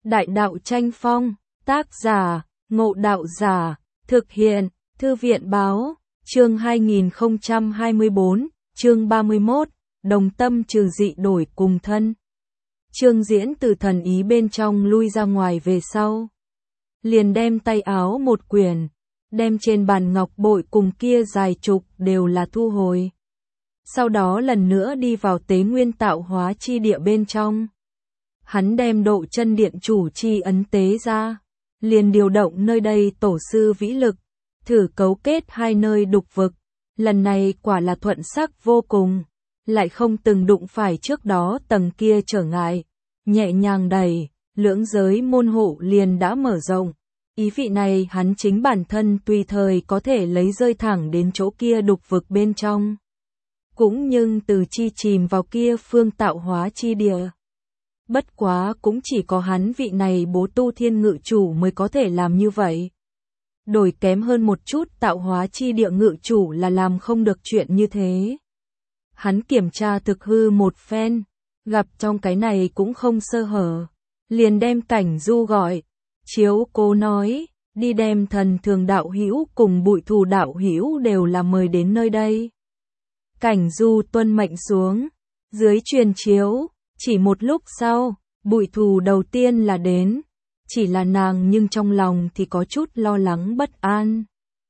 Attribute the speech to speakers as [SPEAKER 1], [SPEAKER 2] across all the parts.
[SPEAKER 1] Đại đạo tranh phong, tác giả, Ngộ Đạo Giả, thực hiện, Thư viện báo, chương 2024, chương 31, đồng tâm trừ dị đổi cùng thân. Trương Diễn từ thần ý bên trong lui ra ngoài về sau. Liền đem tay áo một quyển, đem trên bàn ngọc bội cùng kia dài trục đều là thu hồi. Sau đó lần nữa đi vào tế nguyên tạo hóa chi địa bên trong. Hắn đem độ chân điện chủ chi ấn tế ra, liền điều động nơi đây tổ sư vĩ lực, thử cấu kết hai nơi đục vực. Lần này quả là thuận sắc vô cùng, lại không từng đụng phải trước đó tầng kia trở ngại, nhẹ nhàng đẩy, lưỡng giới môn hộ liền đã mở rộng. Ý vị này hắn chính bản thân tùy thời có thể lấy rơi thẳng đến chỗ kia đục vực bên trong. Cũng nhưng từ chi chìm vào kia phương tạo hóa chi địa. Bất quá cũng chỉ có hắn vị này bố tu thiên ngự chủ mới có thể làm như vậy. Đổi kém hơn một chút tạo hóa chi địa ngự chủ là làm không được chuyện như thế. Hắn kiểm tra thực hư một phen, gặp trong cái này cũng không sơ hở. Liền đem Cảnh Du gọi, chiếu cố nói, đi đem Thần Thường đạo hữu cùng Bụi Thù đạo hữu đều là mời đến nơi đây. Cảnh Du tuân mệnh xuống, dưới truyền chiếu, chỉ một lúc sau, Bụi Thù đầu tiên là đến, chỉ là nàng nhưng trong lòng thì có chút lo lắng bất an.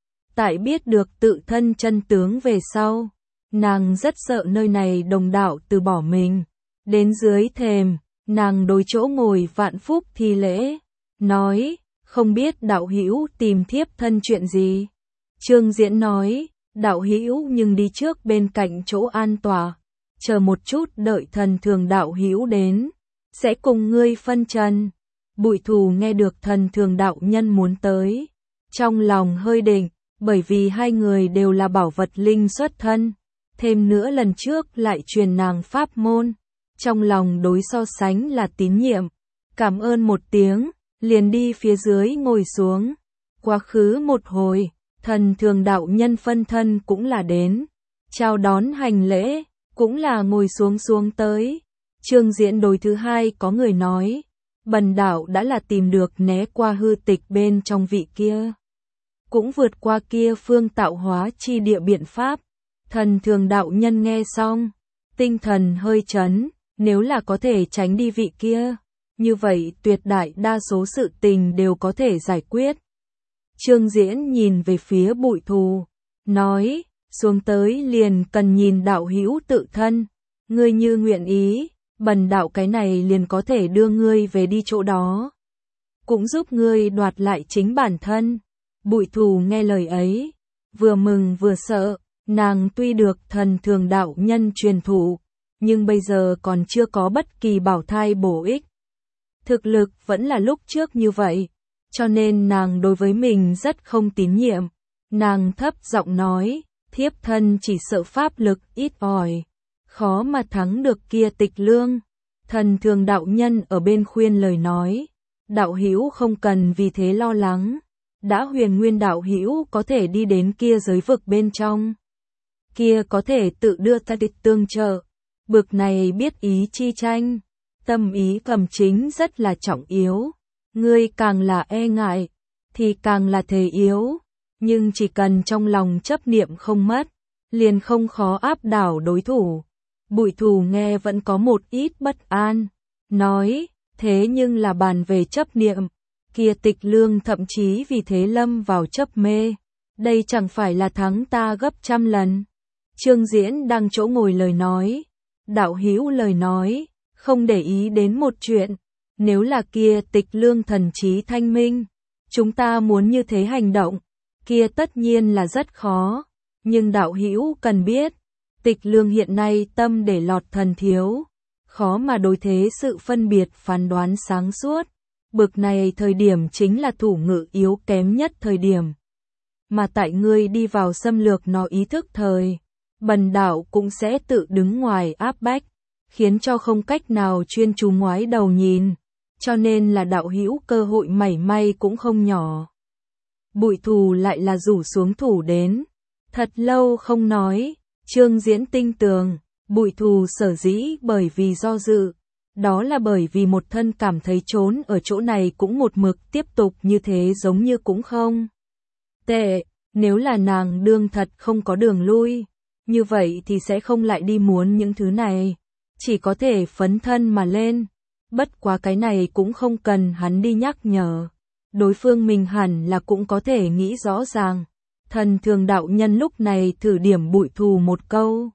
[SPEAKER 1] Tại biết được tự thân chân tướng về sau, nàng rất sợ nơi này đồng đạo từ bỏ mình. Đến dưới thềm, nàng đối chỗ ngồi Vạn Phúc thi lễ, nói, không biết đạo hữu tìm thiếp thân chuyện gì. Trương Diễn nói, đạo hữu nhưng đi trước bên cạnh chỗ an tòa, chờ một chút đợi Thần Thường đạo hữu đến, sẽ cùng ngươi phân trần. Bụi Thù nghe được Thần Thường đạo nhân muốn tới, trong lòng hơi định, bởi vì hai người đều là bảo vật linh xuất thân, thêm nữa lần trước lại truyền nàng pháp môn, trong lòng đối so sánh là tín nhiệm. Cảm ơn một tiếng, liền đi phía dưới ngồi xuống. Quá khứ một hồi, Thần Thường đạo nhân phân thân cũng là đến, chào đón hành lễ, cũng là ngồi xuống tới. Trương Diễn đối thứ hai có người nói, bần đạo đã là tìm được né qua hư tịch bên trong vị kia, cũng vượt qua kia phương tạo hóa chi địa biện pháp. Thần Thường đạo nhân nghe xong, tinh thần hơi chấn, nếu là có thể tránh đi vị kia, như vậy tuyệt đại đa số sự tình đều có thể giải quyết. Trương Diễn nhìn về phía Bụi Thù, nói, xuống tới liền cần nhìn đạo hữu tự thân, ngươi như nguyện ý, bần đạo cái này liền có thể đưa ngươi về đi chỗ đó, cũng giúp ngươi đoạt lại chính bản thân. Bụi Thù nghe lời ấy, vừa mừng vừa sợ, nàng tuy được Thần Thường đạo nhân truyền thụ, nhưng bây giờ còn chưa có bất kỳ bảo thai bổ ích. Thực lực vẫn là lúc trước như vậy, cho nên nàng đối với mình rất không tín nhiệm. Nàng thấp giọng nói, thiếp thân chỉ sợ pháp lực ít ỏi, khó mà thắng được kia Tịch Lương. Thần Thường đạo nhân ở bên khuyên lời nói, đạo hữu không cần vì thế lo lắng, đã Huyền Nguyên đạo hữu có thể đi đến kia giới vực bên trong, kia có thể tự đưa ta địch tương trợ. Bực này biết ý chi tranh, tâm ý cầm chính rất là trọng yếu. Ngươi càng là e ngại, thì càng là thể yếu. Nhưng chỉ cần trong lòng chấp niệm không mất, liền không khó áp đảo đối thủ. Bụi Thù nghe vẫn có một ít bất an, nói, thế nhưng là bàn về chấp niệm, kia Tịch Lương thậm chí vì thế lâm vào chấp mê. Đây chẳng phải là thắng ta gấp trăm lần. Trương Diễn đang chỗ ngồi lời nói, đạo hữu lời nói, không để ý đến một chuyện, nếu là kia Tịch Lương thần trí thanh minh, chúng ta muốn như thế hành động, kia tất nhiên là rất khó, nhưng đạo hữu cần biết, Tịch Lương hiện nay tâm để lọt thần thiếu, khó mà đối thế sự phân biệt phán đoán sáng suốt, bực này thời điểm chính là thủ ngự yếu kém nhất thời điểm. Mà tại ngươi đi vào xâm lược nó ý thức thời, bần đạo cũng sẽ tự đứng ngoài áp bách, khiến cho không cách nào chuyên chú ngoái đầu nhìn, cho nên là đạo hữu cơ hội mảy may cũng không nhỏ. Bụi Thù lại là rủ xuống thủ đến, thật lâu không nói. Trương Diễn tinh tường, Bụi Thù sở dĩ bởi vì do dự, Đó là bởi vì một thân cảm thấy trốn ở chỗ này cũng một mực tiếp tục như thế giống như cũng không tệ, nếu là nàng đương thật không có đường lui, như vậy thì sẽ không lại đi muốn những thứ này, chỉ có thể phấn thân mà lên. Bất quá cái này cũng không cần hắn đi nhắc nhở, đối phương mình hẳn là cũng có thể nghĩ rõ ràng. Thần Thường đạo nhân lúc này thử điểm Bụi Thù một câu,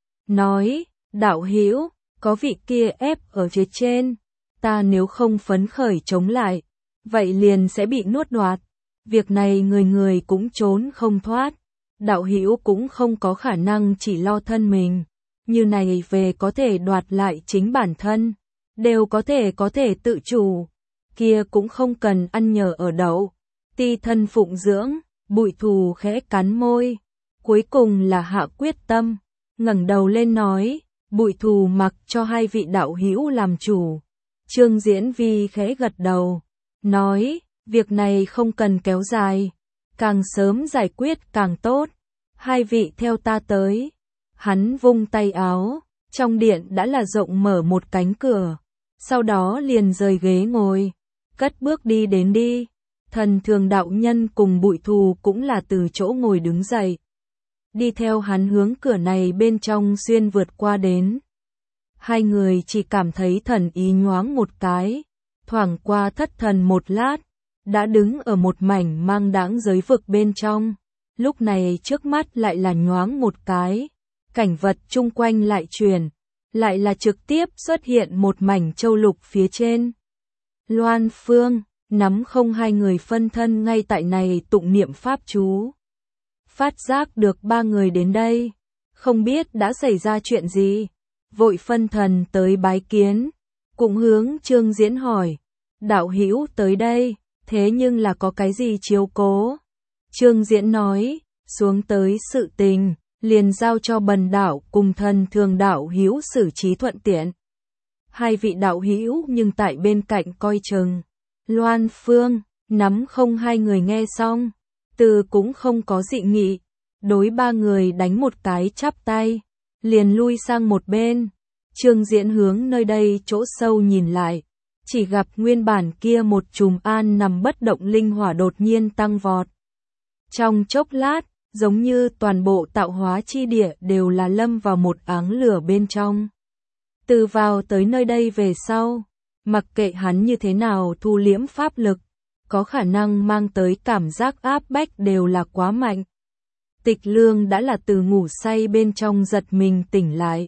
[SPEAKER 1] nói: đạo hữu, có vị kia ép ở phía trên, ta nếu không phấn khởi chống lại, vậy liền sẽ bị nuốt đoạt. Việc này người người cũng trốn không thoát, đạo hữu cũng không có khả năng chỉ lo thân mình, như này về có thể đoạt lại chính bản thân, đều có thể tự chủ, kia cũng không cần ăn nhờ ở đậu, ti thân phụng dưỡng. Bụi Thù khẽ cắn môi, cuối cùng là hạ quyết tâm, ngẩng đầu lên nói: Bụi Thù mặc cho hai vị đạo hữu làm chủ. Trương Diễn Vi khẽ gật đầu, nói: việc này không cần kéo dài, càng sớm giải quyết càng tốt, hai vị theo ta tới. Hắn vung tay áo, trong điện đã là rộng mở một cánh cửa, sau đó liền rời ghế ngồi, cất bước đi đến đi. Thần Thường đạo nhân cùng Bụi Thù cũng là từ chỗ ngồi đứng dậy, đi theo hắn hướng cửa này bên trong xuyên vượt qua đến. Hai người chỉ cảm thấy thần ý nhoáng một cái, thoảng qua thất thần một lát, đã đứng ở một mảnh mang đãng giới vực bên trong. Lúc này trước mắt lại là nhoáng một cái, cảnh vật chung quanh lại chuyển, lại là trực tiếp xuất hiện một mảnh châu lục phía trên. Loan Phương nắm không hai người phân thân ngay tại này tụng niệm pháp chú. Phát giác được ba người đến đây, không biết đã xảy ra chuyện gì, vội phân thần tới bái kiến, cũng hướng Trương Diễn hỏi: đạo hữu tới đây, thế nhưng là có cái gì chiếu cố? Trương Diễn nói: xuống tới sự tình, liền giao cho Bần đạo cùng Thần Thường đạo hữu xử trí thuận tiện. Hai vị đạo hữu nhưng tại bên cạnh coi chừng. Loan Phương nắm không hai người nghe xong, từ cũng không có dị nghị, đối ba người đánh một cái chắp tay, liền lui sang một bên. Trương Diễn hướng nơi đây chỗ sâu nhìn lại, chỉ gặp nguyên bản kia một chùm an nằm bất động linh hỏa đột nhiên tăng vọt. Trong chốc lát, giống như toàn bộ tạo hóa chi địa đều là lâm vào một áng lửa bên trong. Từ vào tới nơi đây về sau, mặc kệ hắn như thế nào thu liễm pháp lực, có khả năng mang tới cảm giác áp bách đều là quá mạnh. Tịch Lương đã là từ ngủ say bên trong giật mình tỉnh lại.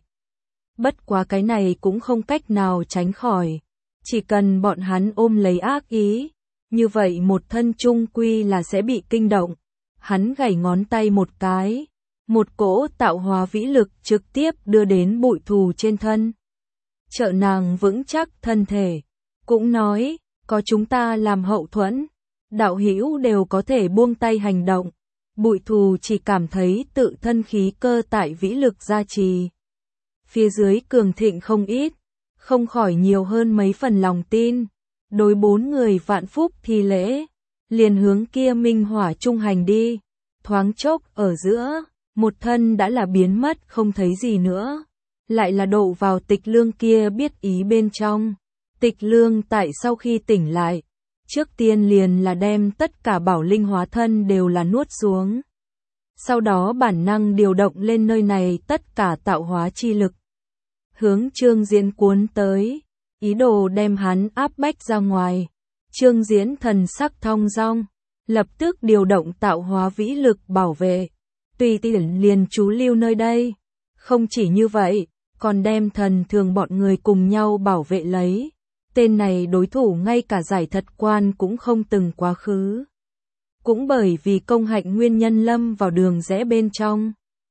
[SPEAKER 1] Bất quá cái này cũng không cách nào tránh khỏi, chỉ cần bọn hắn ôm lấy ác ý, như vậy một thân chung quy là sẽ bị kinh động. Hắn gảy ngón tay một cái, một cỗ tạo hóa vĩ lực trực tiếp đưa đến Bụi Thù trên thân, trợ nàng vững chắc thân thể, cũng nói: có chúng ta làm hậu thuẫn, đạo hữu đều có thể buông tay hành động. Bụi Thù chỉ cảm thấy tự thân khí cơ tại vĩ lực gia trì, phía dưới cường thịnh không ít, không khỏi nhiều hơn mấy phần lòng tin. Đối bốn người vạn phúc thi lễ, liền hướng kia minh hỏa trung hành đi. Thoáng chốc ở giữa, một thân đã là biến mất không thấy gì nữa, lại là độ vào Tịch Lương kia biết ý bên trong. Tịch Lương tại sau khi tỉnh lại, trước tiên liền là đem tất cả bảo linh hóa thân đều là nuốt xuống. Sau đó bản năng điều động lên nơi này tất cả tạo hóa chi lực, hướng Trương Diễn cuốn tới, ý đồ đem hắn áp bách ra ngoài. Trương Diễn thần sắc thong dong, lập tức điều động tạo hóa vĩ lực bảo vệ, tùy tiện liền trú lưu nơi đây. Không chỉ như vậy, còn đem Thần Thường bọn người cùng nhau bảo vệ lấy. Tên này đối thủ ngay cả giải thật quan cũng không từng quá khứ. Cũng bởi vì công hạnh nguyên nhân lâm vào đường rẽ bên trong,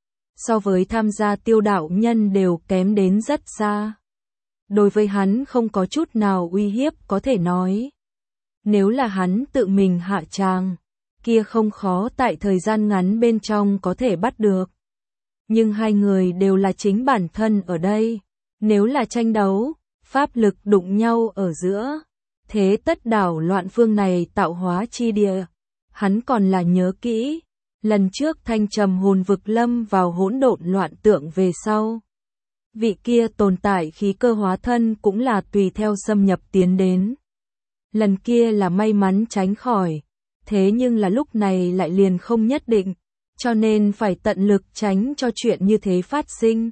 [SPEAKER 1] so với tham gia tiêu đạo nhân đều kém đến rất xa. Đối với hắn không có chút nào uy hiếp có thể nói. Nếu là hắn tự mình hạ tràng, kia không khó tại thời gian ngắn bên trong có thể bắt được. Nhưng hai người đều là chính bản thân ở đây, nếu là tranh đấu, pháp lực đụng nhau ở giữa, thế tất đảo loạn phương này tạo hóa chi địa. Hắn còn là nhớ kỹ, lần trước Thanh Trầm hồn vực lâm vào hỗn độn loạn tượng về sau, vị kia tồn tại khí cơ hóa thân cũng là tùy theo xâm nhập tiến đến. Lần kia là may mắn tránh khỏi, thế nhưng là lúc này lại liền không nhất định, cho nên phải tận lực tránh cho chuyện như thế phát sinh.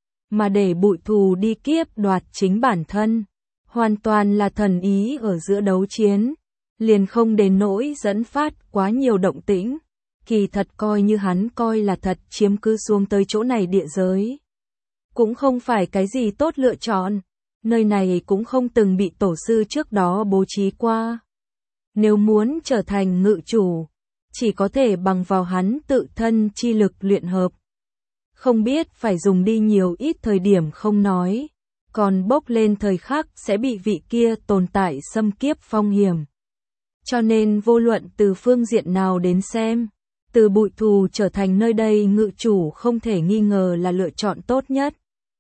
[SPEAKER 1] Mà để Bụi Thù đi kiếp đoạt chính bản thân, hoàn toàn là thần ý ở giữa đấu chiến, liền không đến nỗi dẫn phát quá nhiều động tĩnh. Kỳ thật coi như hắn coi là thật chiếm cứ xuống tới chỗ này địa giới. Cũng không phải cái gì tốt lựa chọn, nơi này cũng không từng bị tổ sư trước đó bố trí qua. Nếu muốn trở thành ngự chủ, chỉ có thể bằng vào hắn tự thân chi lực luyện hợp. Không biết phải dùng đi nhiều ít thời điểm không nói, còn bốc lên thời khắc sẽ bị vị kia tồn tại xâm kiếp phong hiểm. Cho nên vô luận từ phương diện nào đến xem, từ Bụi Thù trở thành nơi đây ngự chủ không thể nghi ngờ là lựa chọn tốt nhất.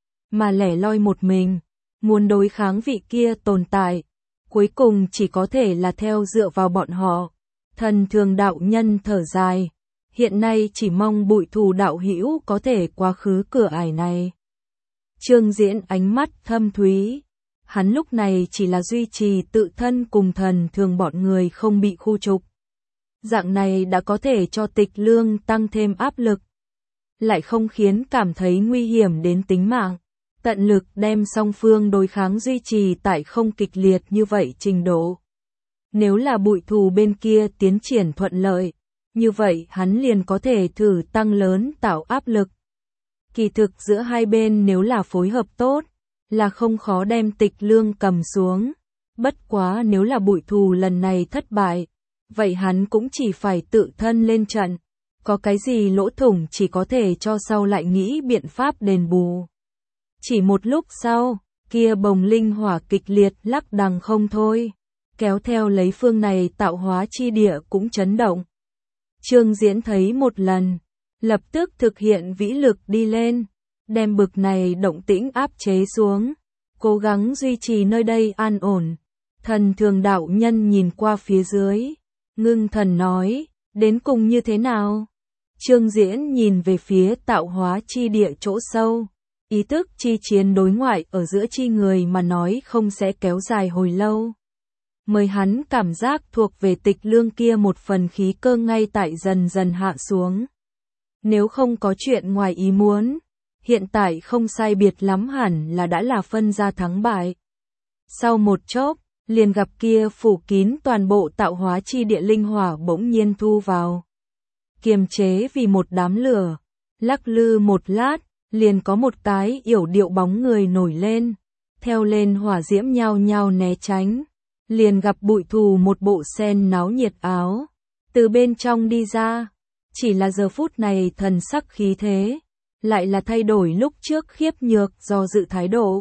[SPEAKER 1] Mà lẻ loi một mình, muốn đối kháng vị kia tồn tại, cuối cùng chỉ có thể là theo dựa vào bọn họ. Thần Thường đạo nhân thở dài, hiện nay chỉ mong Bụi Thù đạo hữu có thể qua khứ cửa ải này. Trương Diễn ánh mắt thâm thúy, hắn lúc này chỉ là duy trì tự thân cùng Thần Thường bọn người không bị khu trục. Dạng này đã có thể cho Tịch Lương tăng thêm áp lực, lại không khiến cảm thấy nguy hiểm đến tính mạng, tận lực đem song phương đối kháng duy trì tại không kịch liệt như vậy trình độ. Nếu là Bụi Thù bên kia tiến triển thuận lợi, như vậy hắn liền có thể thử tăng lớn tạo áp lực. Kỳ thực giữa hai bên nếu là phối hợp tốt, là không khó đem Tịch Lương cầm xuống. Bất quá nếu là Bụi Thù lần này thất bại, vậy hắn cũng chỉ phải tự thân lên trận. Có cái gì lỗ thủng chỉ có thể cho sau lại nghĩ biện pháp đền bù. Chỉ một lúc sau, kia bồng linh hỏa kịch liệt lắc đằng không thôi, kéo theo lấy phương này tạo hóa chi địa cũng chấn động. Trương Diễn thấy một lần, lập tức thực hiện vĩ lực đi lên, đem bực này động tĩnh áp chế xuống, cố gắng duy trì nơi đây an ổn. Thần Thường đạo nhân nhìn qua phía dưới, ngưng thần nói, đến cùng như thế nào? Trương Diễn nhìn về phía tạo hóa chi địa chỗ sâu, ý thức chi chiến đối ngoại ở giữa chi người mà nói không sẽ kéo dài hồi lâu. Mời hắn cảm giác thuộc về Tịch Lương kia một phần khí cơ ngay tại dần dần hạ xuống. Nếu không có chuyện ngoài ý muốn, hiện tại không sai biệt lắm hẳn là đã là phân ra thắng bại. Sau một chốc, liền gặp kia phủ kín toàn bộ tạo hóa chi địa linh hỏa bỗng nhiên thu vào. Kiềm chế vì một đám lửa, lắc lư một lát, liền có một cái yểu điệu bóng người nổi lên, theo lên hỏa diễm nhao nhao né tránh. Liền gặp Bụi Thù một bộ sen náo nhiệt áo, từ bên trong đi ra, chỉ là giờ phút này thần sắc khí thế, lại là thay đổi lúc trước khiếp nhược do dự thái độ.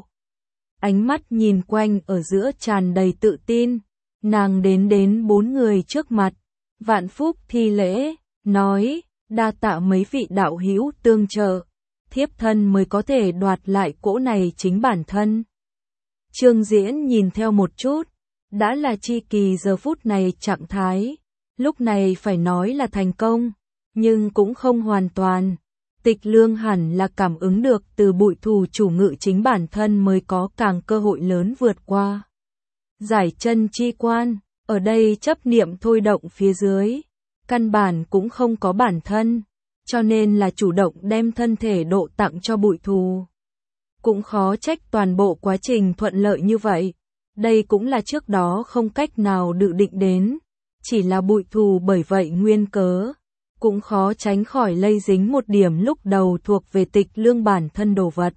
[SPEAKER 1] Ánh mắt nhìn quanh ở giữa tràn đầy tự tin, nàng đến bốn người trước mặt, vạn phúc thi lễ, nói, đa tạ mấy vị đạo hữu tương trợ, thiếp thân mới có thể đoạt lại cỗ này chính bản thân. Trương Diễn nhìn theo một chút, đã là chi kỳ giờ phút này trạng thái, lúc này phải nói là thành công, nhưng cũng không hoàn toàn. Tịch Lương hẳn là cảm ứng được từ Bụi Thù chủ ngự chính bản thân mới có càng cơ hội lớn vượt qua. Giải chân chi quan, ở đây chấp niệm thôi động phía dưới, căn bản cũng không có bản thân, cho nên là chủ động đem thân thể độ tặng cho Bụi Thù. Cũng khó trách toàn bộ quá trình thuận lợi như vậy. Đây cũng là trước đó không cách nào dự định đến, chỉ là Bụi Thù bởi vậy nguyên cớ, cũng khó tránh khỏi lây dính một điểm lúc đầu thuộc về Tịch Lương bản thân đồ vật.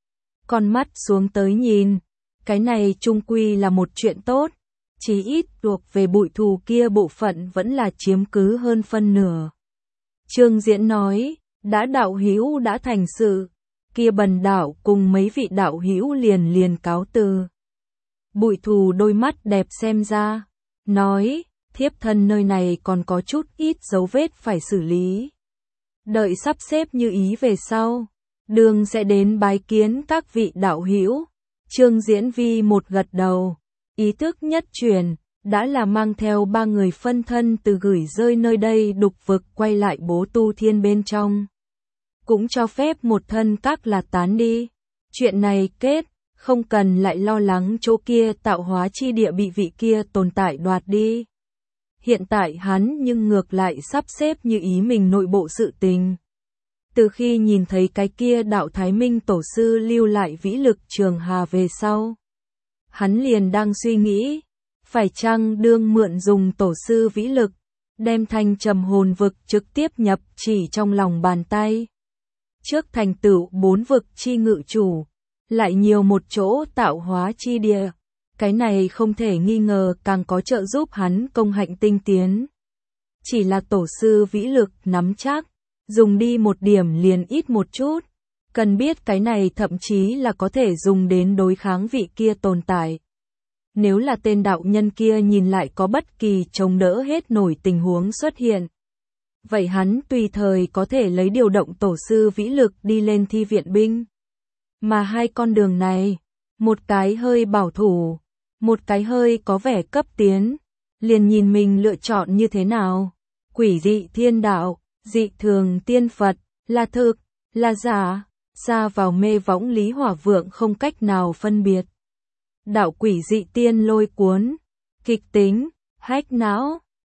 [SPEAKER 1] Con mắt xuống tới nhìn, cái này chung quy là một chuyện tốt, chí ít thuộc về Bụi Thù kia bộ phận vẫn là chiếm cứ hơn phân nửa. Trương Diễn nói, đã đạo hữu đã thành sự, kia bần đạo cùng mấy vị đạo hữu liền cáo từ. Bụi Thù đôi mắt đẹp xem ra, nói, thiếp thân nơi này còn có chút ít dấu vết phải xử lý. Đợi sắp xếp như ý về sau, đường sẽ đến bái kiến các vị đạo hữu. Trương Diễn Vi một gật đầu, ý thức nhất truyền, đã là mang theo 3 người phân thân từ gửi rơi nơi đây đục vực quay lại Bố Tu Thiên bên trong. Cũng cho phép một thân các là tán đi. Chuyện này kết, không cần lại lo lắng chỗ kia tạo hóa chi địa bị vị kia tồn tại đoạt đi. Hiện tại hắn nhưng ngược lại sắp xếp như ý mình nội bộ sự tình. Từ khi nhìn thấy cái kia đạo Thái Minh tổ sư lưu lại vĩ lực trường hà về sau, hắn liền đang suy nghĩ, phải chăng đương mượn dùng tổ sư vĩ lực, đem thanh trầm hồn vực trực tiếp nhập chỉ trong lòng bàn tay. Trước thành tựu 4 vực chi ngự chủ, lại nhiều một chỗ tạo hóa chi địa. Cái này không thể nghi ngờ càng có trợ giúp hắn công hạnh tinh tiến. Chỉ là tổ sư vĩ lực nắm chắc, dùng đi một điểm liền ít một chút. Cần biết cái này thậm chí là có thể dùng đến đối kháng vị kia tồn tại. Nếu là tên đạo nhân kia nhìn lại có bất kỳ chống đỡ hết nổi tình huống xuất hiện, vậy hắn tùy thời có thể lấy điều động tổ sư vĩ lực đi lên thi viện binh. Mà hai con đường này, một cái hơi bảo thủ, một cái hơi có vẻ cấp tiến, liền nhìn mình lựa chọn như thế nào. Quỷ dị thiên đạo, dị thường tiên Phật, là thực, là giả, xa vào mê võng Lý Hỏa Vượng không cách nào phân biệt. Đạo quỷ dị tiên lôi cuốn, kịch tính, hách não,